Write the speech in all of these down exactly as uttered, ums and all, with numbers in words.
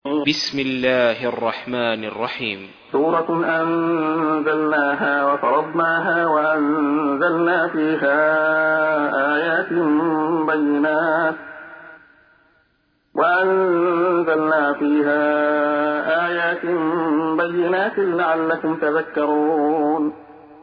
بسم الله الرحمن الرحيم. سورة أنزلناها وفرضناها وأنزلنا فيها آيات بينات وأنزلنا فيها آيات بينات لعلكم تذكرون.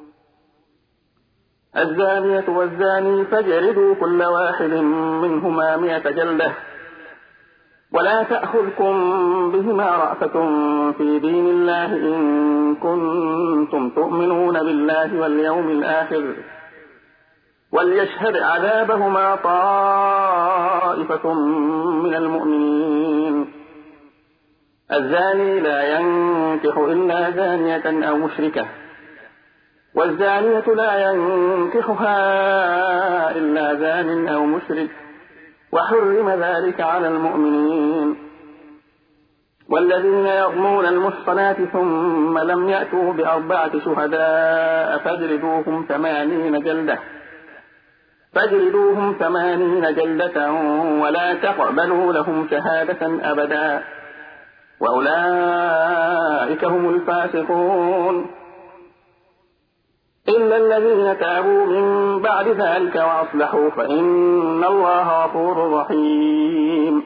الزانية والزاني فاجلدوا كل واحد منهما مئة جلدة ولا تأخذكم بهما رأفة في دين الله إن كنتم تؤمنون بالله واليوم الآخر وليشهد عذابهما طائفة من المؤمنين. الزاني لا ينكح إلا زانية أو مشركة والزانية لا ينكحها إلا زان أو مشرك وحرم ذلك على المؤمنين. والذين يرمون المحصنات ثم لم يأتوا بأربعة شهداء فاجلدوهم ثمانين جلدة فاجلدوهم ثمانين جلدة ولا تقبلوا لهم شهادة أبدا وأولئك هم الفاسقون إلا الذين تابوا من بعد ذلك وأصلحوا فإن الله غفور رحيم.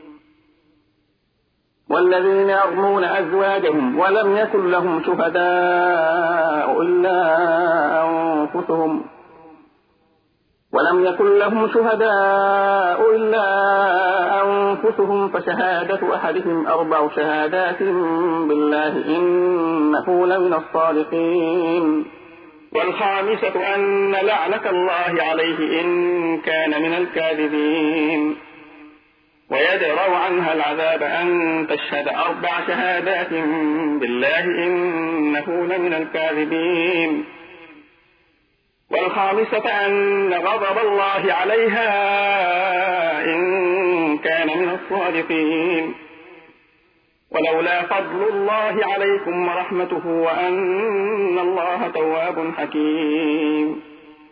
والذين يرمون أزواجهم ولم يكن لهم شهداء إلا أنفسهم ولم يكن لهم شهداء إلا أنفسهم فشهادة أحدهم أربع شهادات بالله إنه لمن الصادقين. والخامسة أن لعنة الله عليه إن كان من الكاذبين. ويدرأ عنها العذاب أن تشهد أربع شهادات بالله إنه لمن الكاذبين. والخامسة أن غضب الله عليها إن كان من الصادقين. ولولا فضل الله عليكم ورحمته وأن الله تواب حكيم.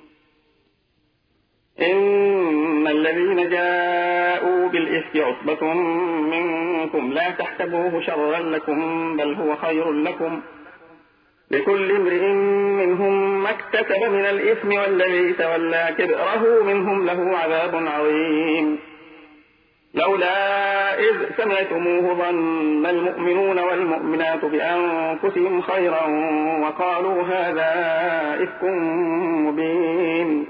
إن الذين جاءوا بالإفك عصبة منكم لا تحسبوه شرا لكم بل هو خير لكم لكل امرئ منهم ما اكتسب من الإثم والذي تولى كبره منهم له عذاب عظيم. لولا إذ سمعتموه ظن المؤمنون والمؤمنات بأنفسهم خيرا وقالوا هذا إفك مبين.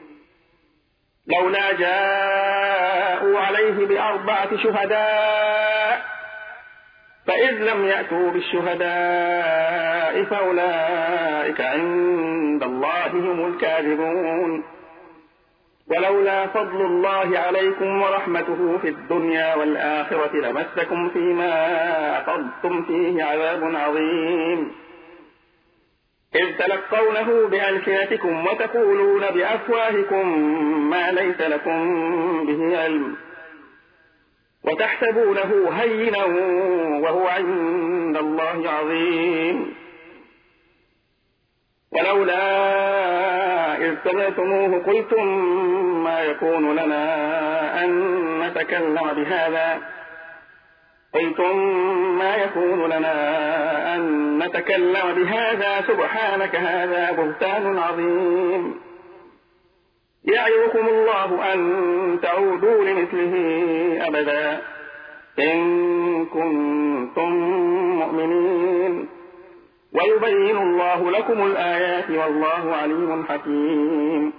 لولا جاءوا عليه بأربعة شهداء فإذ لم يأتوا بالشهداء فأولئك عند الله هم الكاذبون. ولولا فضل الله عليكم ورحمته في الدنيا والآخرة لمسكم فيما أخذتم فيه عذاب عظيم. إذ تلقونه بألسنتكم وتقولون بأفواهكم ما ليس لكم به علم وتحسبونه هينا وهو عند الله عظيم. ولولا إذ سمعتموه قلتم ما يكون لنا أن نتكلم بهذا قلتم ما يكون لنا أن نتكلم بهذا سبحانك هذا بهتان عظيم. يعظكم الله أن تعودوا لمثله أبدا إن كنتم مؤمنين ويبين الله لكم الآيات والله عليم حكيم.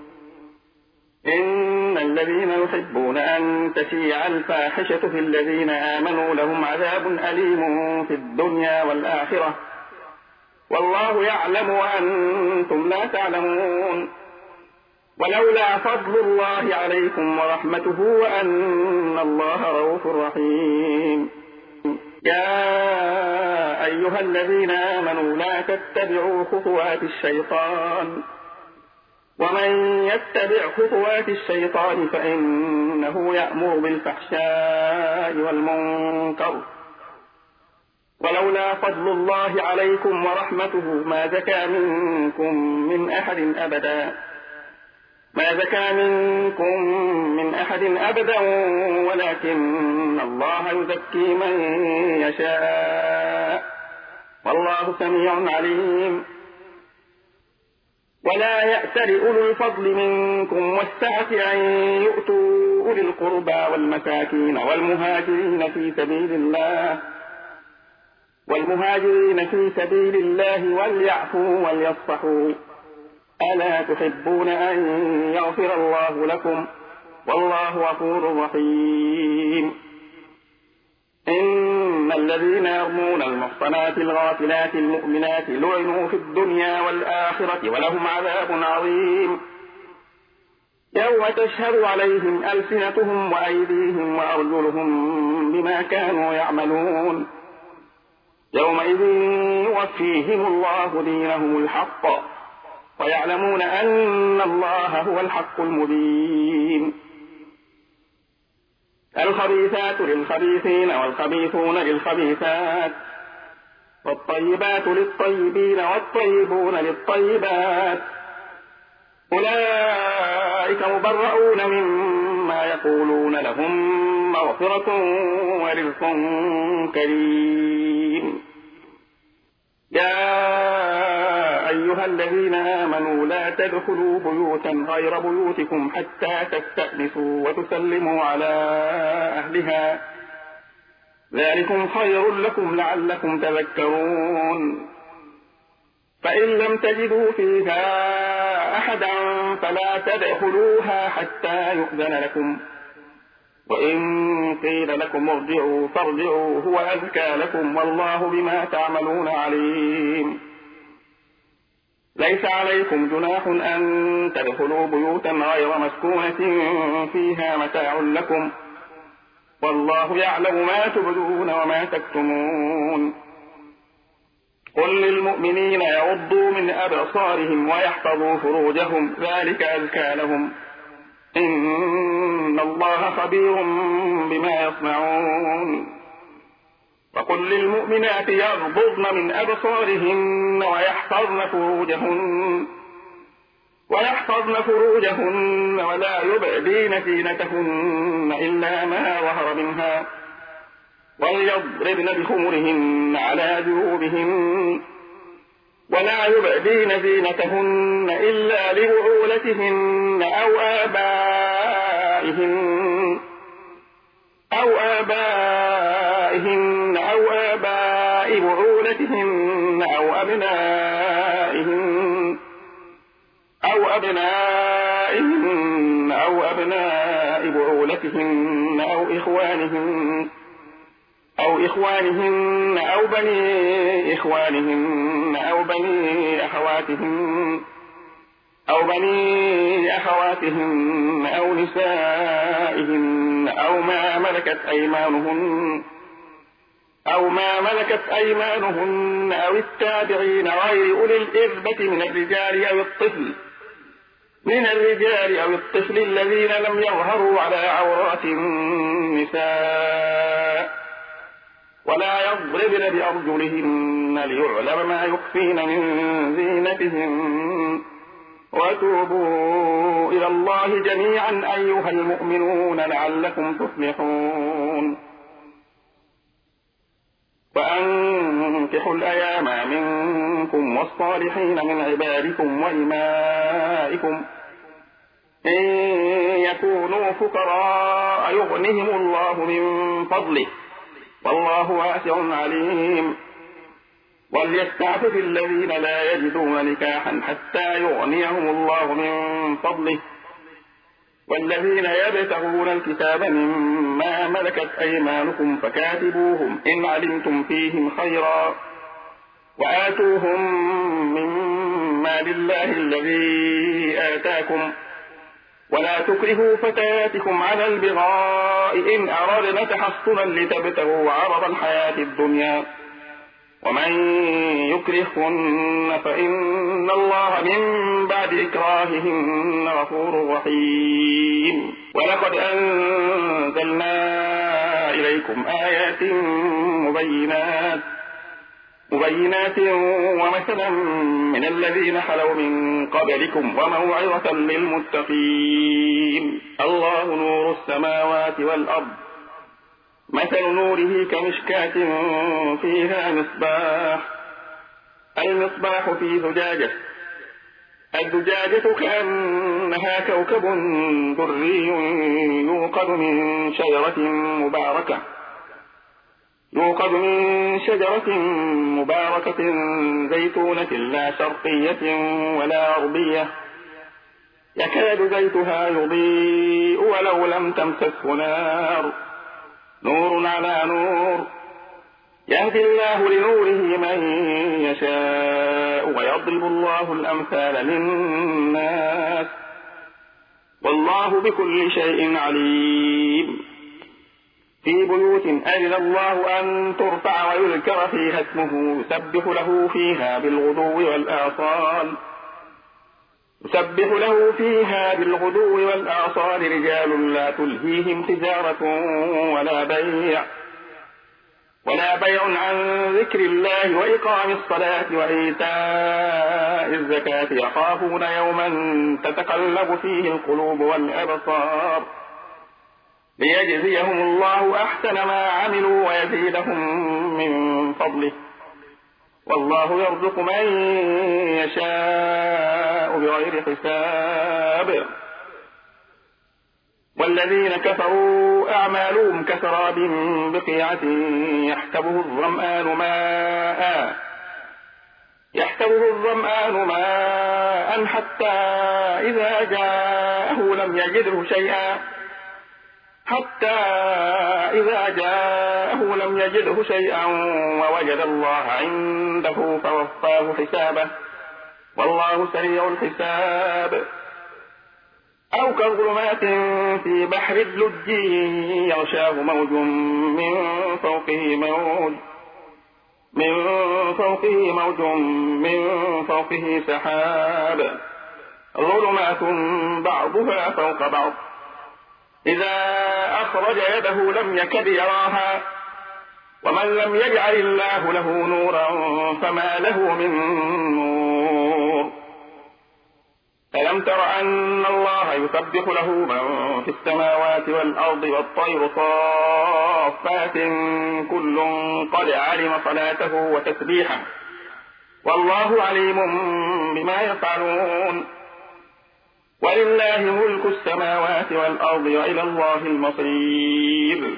إن الذين يحبون أن تشيع الفاحشة في الذين آمنوا لهم عذاب أليم في الدنيا والآخرة والله يعلم وأنتم لا تعلمون. ولولا فضل الله عليكم ورحمته وأن الله رؤوف رحيم. يا أيها الذين آمنوا لا تتبعوا خطوات الشيطان ومن يتبع خطوات الشيطان فإنه يأمر بالفحشاء والمنكر ولولا فضل الله عليكم ورحمته ما زكى منكم من أحد أبدا ما زكى منكم من أحد أبدا ولكن الله يزكي من يشاء والله سميع عليم. ولا يأتل أولو الفضل منكم والسعة أن يؤتوا أولي القربى والمساكين والمهاجرين في سبيل الله والمهاجرين في سبيل الله وليعفوا وليصفحوا ألا تحبون أن يغفر الله لكم والله غفور رحيم. إن الذين يرمون المحصنات الغافلات المؤمنات لعنوا في الدنيا والآخرة ولهم عذاب عظيم يوم تشهد عليهم ألسنتهم وأيديهم وأرجلهم بما كانوا يعملون يومئذ يوفيهم الله دينهم الحق ويعلمون أن الله هو الحق المبين. الخبيثات للخبيثين والخبيثون للخبيثات والطيبات للطيبين والطيبون للطيبات أولئك مبرؤون مما يقولون لهم مغفرة ورزق كريم. يا أيها الذين آمنوا لا تدخلوا بيوتا غير بيوتكم حتى تستأنسوا وتسلموا على أهلها ذلكم خير لكم لعلكم تذكرون. فإن لم تجدوا فيها أحدا فلا تدخلوها حتى يؤذن لكم وإن قيل لكم ارجعوا فارجعوا هو أزكى لكم والله بما تعملون عليم. ليس عليكم جناح أن تدخلوا بيوتا غير مسكونة فيها متاع لكم والله يعلم ما تبدون وما تكتمون. قل للمؤمنين يغضوا من أبصارهم ويحفظوا فروجهم ذلك أزكى لهم إن الله خبير بما يصنعون. وقل للمؤمنات يغضضن من أبصارهن ويحفظن فروجهن ويحفظن فروجهن ولا يبدين زينتهن إلا ما ظهر منها وليضربن بخمرهن على جيوبهن ولا يبدين زينتهن إلا لبعولتهن أو آبائهن أو آبائهن أو آباء بعولتهن أو أبنائهن أو أبنائهن أو أبناء بعولتهن أو إخوانهن أو إخوانهن أو بني إخوانهن أو بني أخواتهن أو بني أخواتهن أو نسائهن أو ما ملكت أيمانهن أو ما ملكت أيمانهن أو التابعين غير أولي الإربة من الرجال أو الطفل من الرجال أو الطفل الذين لم يظهروا على عورات النساء ولا يضربن بأرجلهن ليعلم ما يخفين من زينتهن وتوبوا إلى الله جميعا أيها المؤمنون لعلكم تفلحون. وأنكحوا الأيام منكم والصالحين من عبادكم وإمائكم إن يكونوا فقراء يغنهم الله من فضله والله واسع عليم. وليستعفف الذين لا يجدون نكاحا حتى يغنيهم الله من فضله والذين يبتغون الكتاب مما ملكت أيمانكم فكاتبوهم إن علمتم فيهم خيرا وآتوهم مما لله الذي آتاكم ولا تكرهوا فتياتكم على البغاء إن أردنا تحصنا لتبتغوا عرض الحياة الدنيا ومن يكرهن فإن الله من بعد إكراههن غفور رحيم. ولقد أنزلنا إليكم آيات مبينات مبينات ومثلا من الذين خلوا من قبلكم وموعظة للمتقين. الله نور السماوات والأرض مثل نوره كمشكاة فيها مصباح، المصباح في زجاجة، الزجاجة كأنها كوكب دري يوقد من شجرة مباركة يوقد من شجرة مباركة زيتونة لا شرقية ولا غربية، يكاد زيتها يضيء ولو لم تمسسه نار، نور على نور، يهدي الله لنوره من يشاء ويضرب الله الأمثال للناس، والله بكل شيء عليم. في بيوت أذن الله أن ترفع ويذكر فيها اسمه يسبح له فيها بالغدو والآصال يسبح له فيها بالغدو والآصال رجال لا تلهيهم تجارة ولا بيع ولا بيع عن ذكر الله وإقام الصلاة وإيتاء الزكاة يخافون يوما تتقلب فيه القلوب والأبصار، ليجزيهم الله أحسن ما عملوا ويزيدهم من فضله، والله يرزق من يشاء بغير حساب. والذين كفروا أعمالهم كسراب بقيعة يحسبه الظمآن ماء يحسبه الظمآن ماء حتى إذا جاءه لم يجده شيئا حتى إذا جاءه لم يجده شيئا ووجد الله عنده فوفاه حسابه، والله سريع الحساب. أو كظلمات في بحر اللج يغشاه موج من فوقه موج من فوقه موج من فوقه سحاب، ظلمات بعضها فوق بعض، إذا أخرج يده لم يكد يراها، ومن لم يجعل الله له نورا فما له من نور. ألم تر أن الله يسبح له من في السماوات والأرض والطير صافات كل قد علم صلاته وتسبيحه، والله عليم بما يفعلون. ولله ملك السماوات والأرض وإلى الله المصير.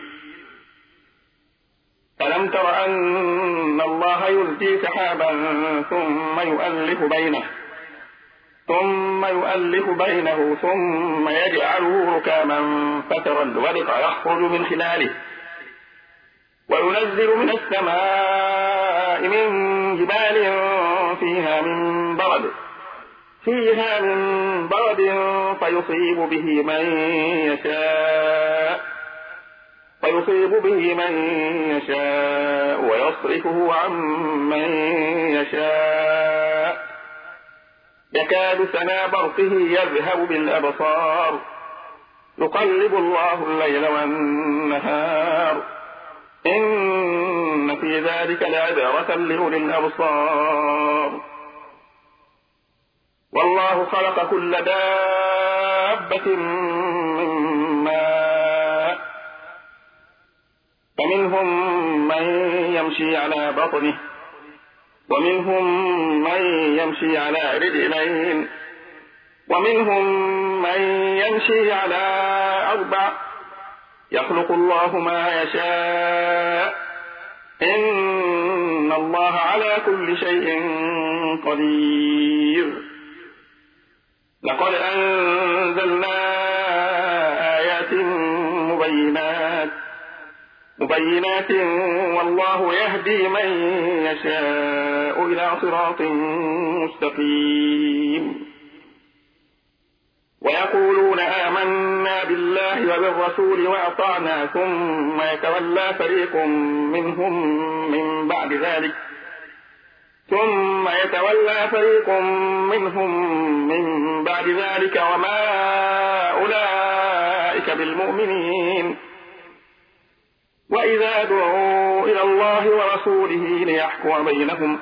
ألم تر أن الله يزجي سحابا ثم يؤلف بينه ثم يؤلف بينه ثم يجعله ركاما فترى الودق يخرج من خلاله، وينزل من السماء من جبال فيها من برد فيها من برد فيصيب به من يشاء فيصيب به من يشاء ويصرفه عن من يشاء، يكاد سنا برقه يذهب بالأبصار، يقلب الله الليل والنهار، إن في ذلك لعبرة لأولي الأبصار. والله خلق كل دابة من ماء، فمنهم من يمشي على بطنه ومنهم من يمشي على رجلين ومنهم من يمشي على أربع، يخلق الله ما يشاء، إن الله على كل شيء قدير. لقد أنزلنا آيات مبينات مبينات والله يهدي من يشاء إلى صراط مستقيم. ويقولون آمنا بالله وبالرسول وأطعنا ثم يتولى فريق منهم من بعد ذلك ثم يتولى فريق منهم من بعد ذلك وما أولئك بالمؤمنين. وإذا دعوا إلى الله ورسوله ليحكم بينهم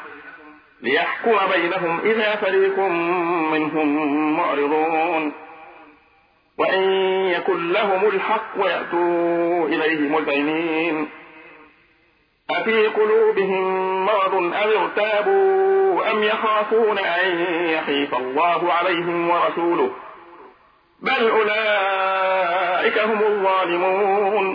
ليحكم بينهم إذا فريق منهم معرضون. وإن يكن لهم الحق يأتوا إليه مذعنين أفي قلوبهم مرض أم ارتابوا أم يخافون أن يحيف الله عليهم ورسوله بل أولئك هم الظالمون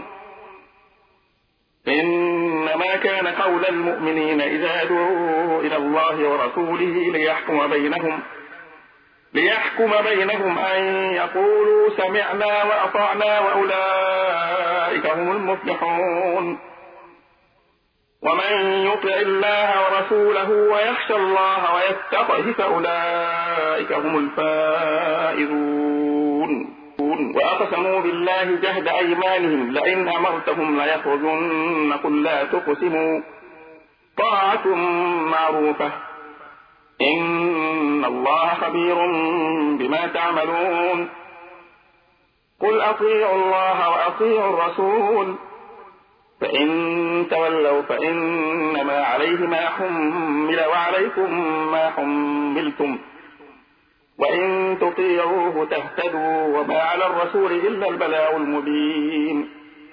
إنما كان قول المؤمنين إذا دعوا إلى الله ورسوله ليحكم بينهم ليحكم بينهم أن يقولوا سمعنا وأطعنا وأولئك هم المفلحون ومن يطع الله ورسوله ويخشى الله ويتقه فأولئك هم الفائزون وأقسموا بالله جهد أيمانهم لئن أمرتهم ليخرجن قل لا تقسموا طاعة معروفة إن الله خبير بما تعملون قل أطيعوا الله وأطيعوا الرسول فإن تولوا فإنما عليه ما حمل وعليكم ما حملتم وإن تطيعوه تهتدوا وما على الرسول إلا البلاغ المبين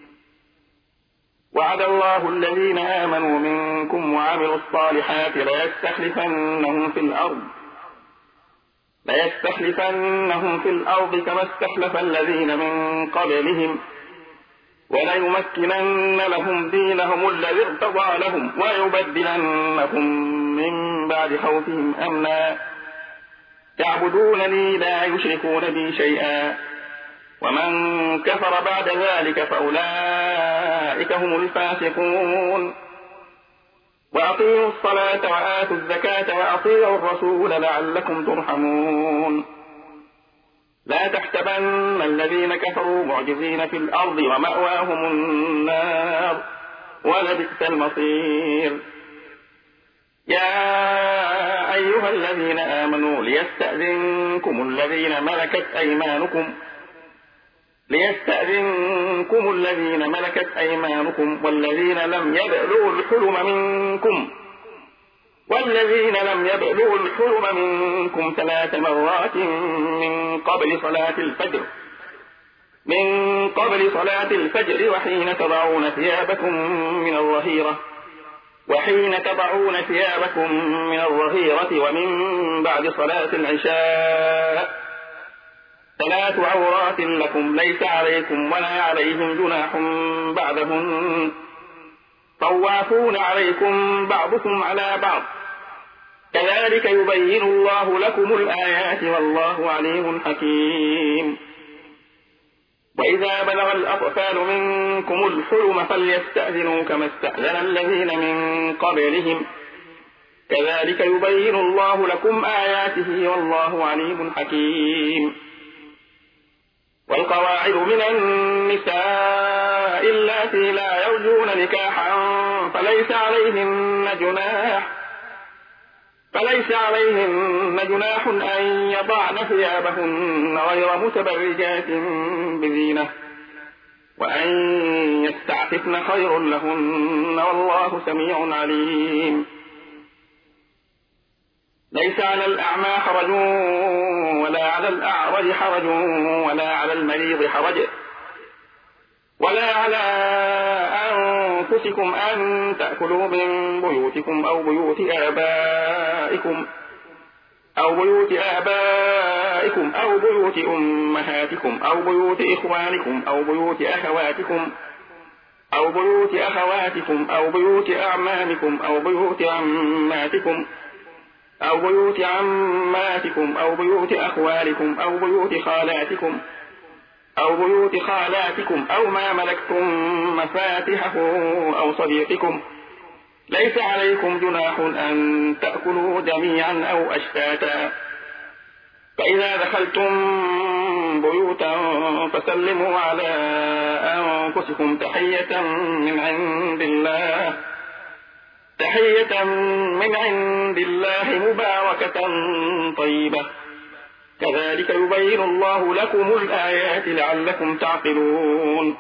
وعد الله الذين آمنوا منكم وعملوا الصالحات ليستخلفنهم في الأرض ليستخلفنهم في الأرض كما استخلف الذين من قبلهم وليمكنن لهم دينهم الذي ارتضى لهم ويبدلنهم من بعد خوفهم أمنا يعبدونني لا يشركون بي شيئا ومن كفر بعد ذلك فأولئك هم الفاسقون وأقيموا الصلاة وآتوا الزكاة وأطيعوا الرسول لعلكم ترحمون لا تحسبن الذين كفروا معجزين في الأرض ومأواهم النار ولبئس المصير يا أيها الذين آمنوا ليستأذنكم الذين ملكت أيمانكم ليستأذنكم الذين ملكت أيمانكم والذين لم يبلغوا الحلم منكم والذين لم يبلغوا الحلم منكم ثلاث مرات من قبل صلاة الفجر من قبل صلاة الفجر وحين تضعون ثيابكم من الظهيرة وحين تضعون ثيابكم من الظهيرة ومن بعد صلاة العشاء ثلاث عورات لكم ليس عليكم ولا عليهم جناح بعدهن طوافون عليكم بعضكم على بعض كذلك يبين الله لكم الآيات والله عليم حكيم وإذا بلغ الأطفال منكم الحلم فليستأذنوا كما استأذن الذين من قبلهم كذلك يبين الله لكم آياته والله عليم حكيم والقواعد من النساء اللاتي لا يرجون نكاحا فليس عليهن جناح فليس عليهن جناح أن يضعن ثيابهن غير متبرجات بزينة وأن يستعففن خير لهن والله سميع عليم ليس على الأعمى حرج ولا على الأعرج حرج ولا على المريض حرج ولا على أنفسكم أن تأكلوا من بيوتكم أو بيوت آبائكم أو بيوت آبائكم أو بيوت أمهاتكم أو بيوت إخوانكم أو بيوت أخواتكم أو بيوت أخواتكم أو بيوت أعمامكم أو بيوت عماتكم أو بيوت عماتكم أو بيوت أخوالكم أو بيوت خالاتكم أو بيوت خالاتكم أو ما ملكتم مفاتحه أو صديقكم ليس عليكم جناح أن تأكلوا جميعا أو أشتاتا فإذا دخلتم بيوتا فسلموا على أنفسكم تحية من عند الله تحية من عند الله مباركة طيبة كذلك يبين الله لكم الآيات لعلكم تعقلون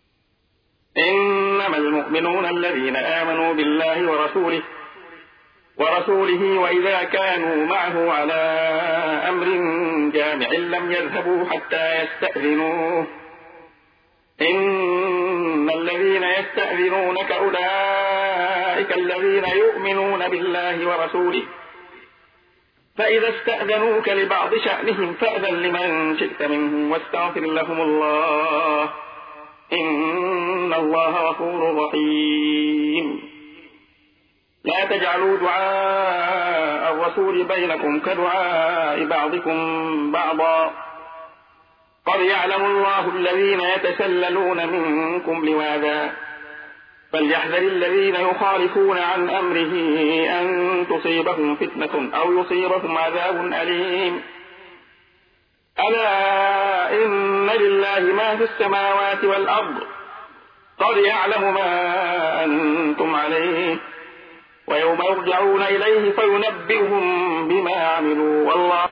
إنما المؤمنون الذين آمنوا بالله ورسوله ورسوله وإذا كانوا معه على أمر جامع لم يذهبوا حتى يستأذنوه إن الذين يستأذنونك أولئك الذين يؤمنون بالله ورسوله فإذا استأذنوك لبعض شأنهم فأذن لمن شئت منهم واستغفر لهم الله إن الله غفور رحيم. لا تجعلوا دعاء الرسول بينكم كدعاء بعضكم بعضا قد يعلم الله الذين يتسللون منكم لواذا فليحذر الذين يخالفون عن أمره أن تصيبهم فتنة أو يصيبهم عذاب أليم. ألا إن لله ما في السماوات والأرض قد يعلم ما أنتم عليه ويوم يرجعون إليه فينبئهم بما عملوا والله